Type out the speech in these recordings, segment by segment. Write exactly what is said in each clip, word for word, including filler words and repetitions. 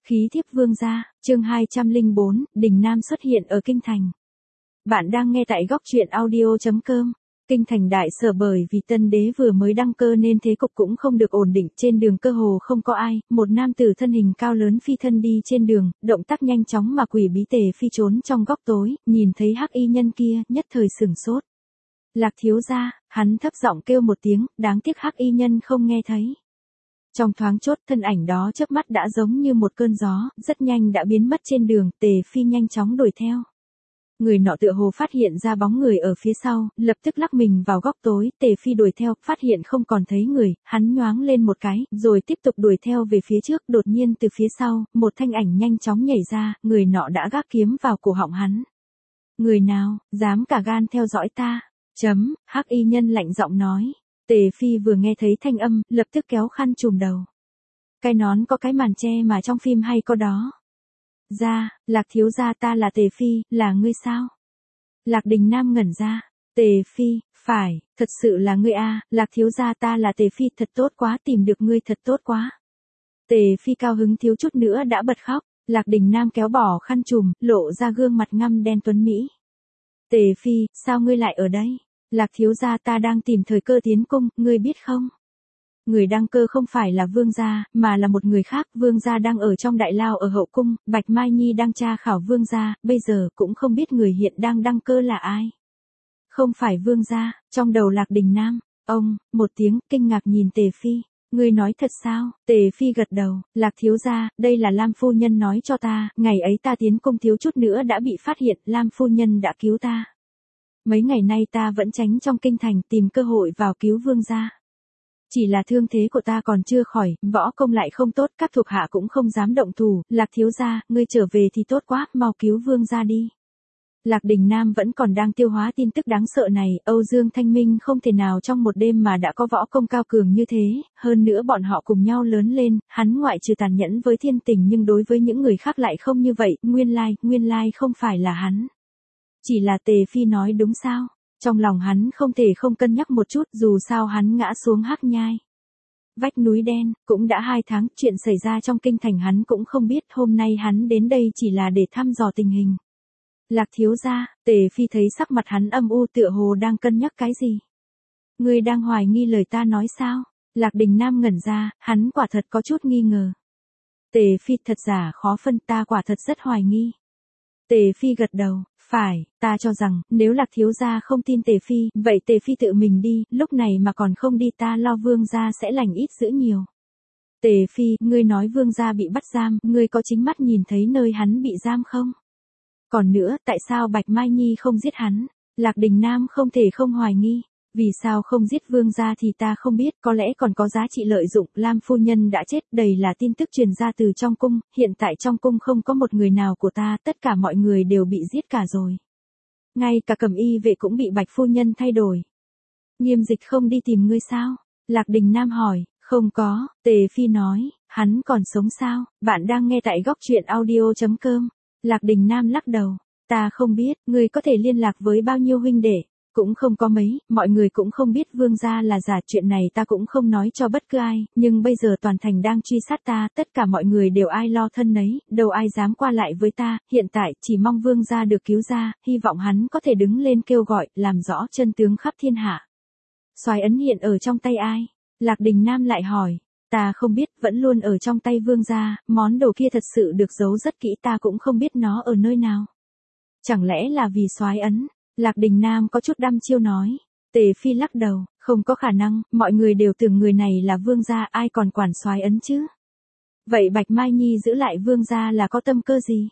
Khí thiếp vương gia, chương hai trăm lẻ bốn, Đình Nam xuất hiện ở Kinh Thành. Bạn đang nghe tại góc truyện audio chấm com. Kinh Thành đại sở bởi vì tân đế vừa mới đăng cơ nên thế cục cũng không được ổn định, trên đường cơ hồ không có ai, một nam tử thân hình cao lớn phi thân đi trên đường, động tác nhanh chóng mà quỷ bí Tề Phi trốn trong góc tối, nhìn thấy hắc y nhân kia, nhất thời sửng sốt. Lạc thiếu gia, hắn thấp giọng kêu một tiếng, đáng tiếc hắc y nhân không nghe thấy. Trong thoáng chốc thân ảnh đó chớp mắt đã giống như một cơn gió, rất nhanh đã biến mất trên đường, Tề Phi nhanh chóng đuổi theo. Người nọ tựa hồ phát hiện ra bóng người ở phía sau, lập tức lắc mình vào góc tối, Tề Phi đuổi theo, phát hiện không còn thấy người, hắn nhoáng lên một cái, rồi tiếp tục đuổi theo về phía trước, đột nhiên từ phía sau, một thanh ảnh nhanh chóng nhảy ra, người nọ đã gác kiếm vào cổ họng hắn. Người nào, dám cả gan theo dõi ta? Chấm, hắc y nhân lạnh giọng nói. Tề Phi vừa nghe thấy thanh âm, lập tức kéo khăn trùm đầu. Cái nón có cái màn che mà trong phim hay có đó. Ra, Lạc thiếu gia ta là Tề Phi, là ngươi sao? Lạc Đình Nam ngẩn ra. Tề Phi, phải, thật sự là ngươi a, Lạc thiếu gia ta là Tề Phi, thật tốt quá, tìm được ngươi thật tốt quá. Tề Phi cao hứng thiếu chút nữa đã bật khóc, Lạc Đình Nam kéo bỏ khăn trùm, lộ ra gương mặt ngăm đen tuấn mỹ. Tề Phi, sao ngươi lại ở đây? Lạc thiếu gia ta đang tìm thời cơ tiến cung, ngươi biết không? Người đăng cơ không phải là vương gia, mà là một người khác, vương gia đang ở trong đại lao ở hậu cung, Bạch Mai Nhi đang tra khảo vương gia, bây giờ cũng không biết người hiện đang đăng cơ là ai. Không phải vương gia, trong đầu Lạc Đình Nam, ông, một tiếng, kinh ngạc nhìn Tề Phi, ngươi nói thật sao? Tề Phi gật đầu, Lạc thiếu gia, đây là Lam phu nhân nói cho ta, ngày ấy ta tiến cung thiếu chút nữa đã bị phát hiện, Lam phu nhân đã cứu ta. Mấy ngày nay ta vẫn tránh trong kinh thành tìm cơ hội vào cứu vương gia. Chỉ là thương thế của ta còn chưa khỏi, võ công lại không tốt, các thuộc hạ cũng không dám động thủ, Lạc thiếu gia, ngươi trở về thì tốt quá, mau cứu vương gia đi. Lạc Đình Nam vẫn còn đang tiêu hóa tin tức đáng sợ này, Âu Dương Thanh Minh không thể nào trong một đêm mà đã có võ công cao cường như thế, hơn nữa bọn họ cùng nhau lớn lên, hắn ngoại trừ tàn nhẫn với thiên tình nhưng đối với những người khác lại không như vậy, nguyên lai, nguyên lai không phải là hắn. Chỉ là Tề Phi nói đúng sao? Trong lòng hắn không thể không cân nhắc một chút, dù sao hắn ngã xuống hắc nhai. Vách núi đen, cũng đã hai tháng, chuyện xảy ra trong kinh thành hắn cũng không biết, hôm nay hắn đến đây chỉ là để thăm dò tình hình. Lạc thiếu gia, Tề Phi thấy sắc mặt hắn âm u tựa hồ đang cân nhắc cái gì. Ngươi đang hoài nghi lời ta nói sao? Lạc Đình Nam ngẩn ra, hắn quả thật có chút nghi ngờ. Tề Phi thật giả khó phân, ta quả thật rất hoài nghi. Tề Phi gật đầu, phải, ta cho rằng, nếu Lạc thiếu gia không tin Tề Phi, vậy Tề Phi tự mình đi, lúc này mà còn không đi ta lo vương gia sẽ lành ít dữ nhiều. Tề Phi, ngươi nói vương gia bị bắt giam, ngươi có chính mắt nhìn thấy nơi hắn bị giam không? Còn nữa, tại sao Bạch Mai Nhi không giết hắn? Lạc Đình Nam không thể không hoài nghi. Vì sao không giết vương gia thì ta không biết, có lẽ còn có giá trị lợi dụng, Lam phu nhân đã chết, đầy là tin tức truyền ra từ trong cung, hiện tại trong cung không có một người nào của ta, tất cả mọi người đều bị giết cả rồi. Ngay cả Cẩm Y vệ cũng bị Bạch phu nhân thay đổi. Nghiêm Dịch không đi tìm ngươi sao? Lạc Đình Nam hỏi, không có, Tề Phi nói, hắn còn sống sao? Bạn đang nghe tại góc truyện audio chấm com. Lạc Đình Nam lắc đầu, ta không biết, ngươi có thể liên lạc với bao nhiêu huynh đệ? Cũng không có mấy, mọi người cũng không biết vương gia là giả, chuyện này ta cũng không nói cho bất cứ ai, nhưng bây giờ toàn thành đang truy sát ta, tất cả mọi người đều ai lo thân nấy, đâu ai dám qua lại với ta, hiện tại chỉ mong vương gia được cứu ra, hy vọng hắn có thể đứng lên kêu gọi, làm rõ chân tướng khắp thiên hạ. Soái ấn hiện ở trong tay ai? Lạc Đình Nam lại hỏi, ta không biết, vẫn luôn ở trong tay vương gia, món đồ kia thật sự được giấu rất kỹ, ta cũng không biết nó ở nơi nào. Chẳng lẽ là vì soái ấn? Lạc Đình Nam có chút đăm chiêu nói. Tề Phi lắc đầu, không có khả năng, mọi người đều tưởng người này là vương gia, ai còn quản soái ấn chứ? Vậy Bạch Mai Nhi giữ lại vương gia là có tâm cơ gì?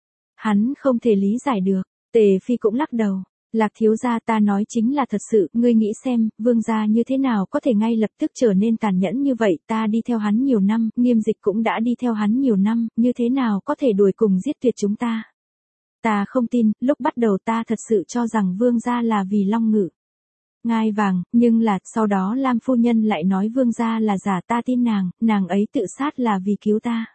Hắn không thể lý giải được. Tề Phi cũng lắc đầu. Lạc thiếu gia, ta nói chính là thật sự, ngươi nghĩ xem, vương gia như thế nào có thể ngay lập tức trở nên tàn nhẫn như vậy, ta đi theo hắn nhiều năm, Nghiêm Dịch cũng đã đi theo hắn nhiều năm, như thế nào có thể đuổi cùng giết tuyệt chúng ta? Ta không tin, lúc bắt đầu ta thật sự cho rằng vương gia là vì Long Ngự ngai vàng, nhưng là, sau đó Lam phu nhân lại nói vương gia là giả, ta tin nàng, nàng ấy tự sát là vì cứu ta.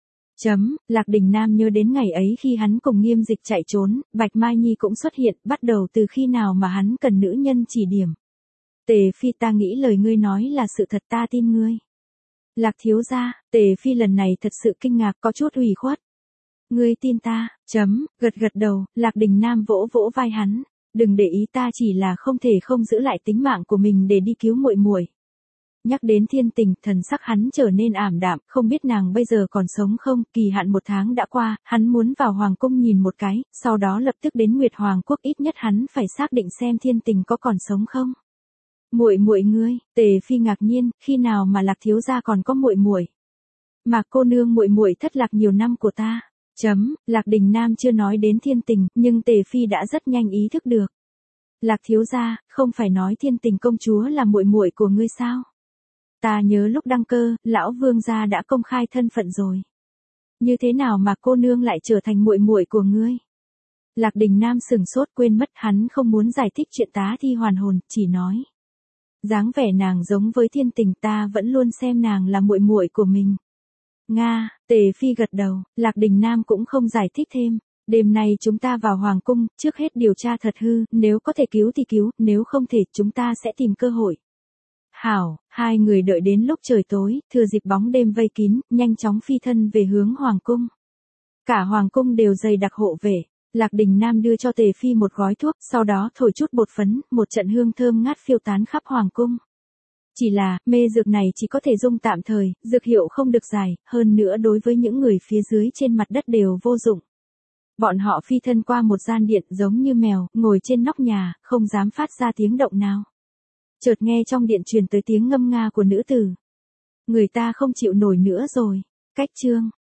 Chấm, Lạc Đình Nam nhớ đến ngày ấy khi hắn cùng Nghiêm Dịch chạy trốn, Bạch Mai Nhi cũng xuất hiện, bắt đầu từ khi nào mà hắn cần nữ nhân chỉ điểm. Tề Phi, ta nghĩ lời ngươi nói là sự thật, ta tin ngươi. Lạc thiếu gia, Tề Phi lần này thật sự kinh ngạc có chút ủy khuất. Ngươi tin ta, chấm, gật gật đầu, Lạc Đình Nam vỗ vỗ vai hắn, đừng để ý ta chỉ là không thể không giữ lại tính mạng của mình để đi cứu muội muội. Nhắc đến Thiên Tình, thần sắc hắn trở nên ảm đạm, không biết nàng bây giờ còn sống không, kỳ hạn một tháng đã qua, hắn muốn vào Hoàng cung nhìn một cái, sau đó lập tức đến Nguyệt Hoàng quốc, ít nhất hắn phải xác định xem Thiên Tình có còn sống không. Muội muội ngươi, Tề Phi ngạc nhiên, khi nào mà Lạc thiếu gia còn có muội muội? Mà cô nương muội muội thất lạc nhiều năm của ta. Chấm, Lạc Đình Nam chưa nói đến Thiên Tình, nhưng Tề Phi đã rất nhanh ý thức được. Lạc thiếu gia, không phải nói Thiên Tình công chúa là muội muội của ngươi sao? Ta nhớ lúc đăng cơ, lão vương gia đã công khai thân phận rồi. Như thế nào mà cô nương lại trở thành muội muội của ngươi? Lạc Đình Nam sừng sốt, quên mất hắn không muốn giải thích chuyện tá thi hoàn hồn, chỉ nói. Dáng vẻ nàng giống với Thiên Tình, ta vẫn luôn xem nàng là muội muội của mình. Nga, Tề Phi gật đầu, Lạc Đình Nam cũng không giải thích thêm. Đêm nay chúng ta vào Hoàng cung, trước hết điều tra thật hư, nếu có thể cứu thì cứu, nếu không thể chúng ta sẽ tìm cơ hội. Hảo, hai người đợi đến lúc trời tối, thừa dịp bóng đêm vây kín, nhanh chóng phi thân về hướng Hoàng cung. Cả Hoàng cung đều dày đặc hộ vệ. Lạc Đình Nam đưa cho Tề Phi một gói thuốc, sau đó thổi chút bột phấn, một trận hương thơm ngát phiêu tán khắp Hoàng cung. Chỉ là, mê dược này chỉ có thể dùng tạm thời, dược hiệu không được dài, hơn nữa đối với những người phía dưới trên mặt đất đều vô dụng. Bọn họ phi thân qua một gian điện giống như mèo, ngồi trên nóc nhà, không dám phát ra tiếng động nào. Chợt nghe trong điện truyền tới tiếng ngâm nga của nữ tử. Người ta không chịu nổi nữa rồi. Cách chương.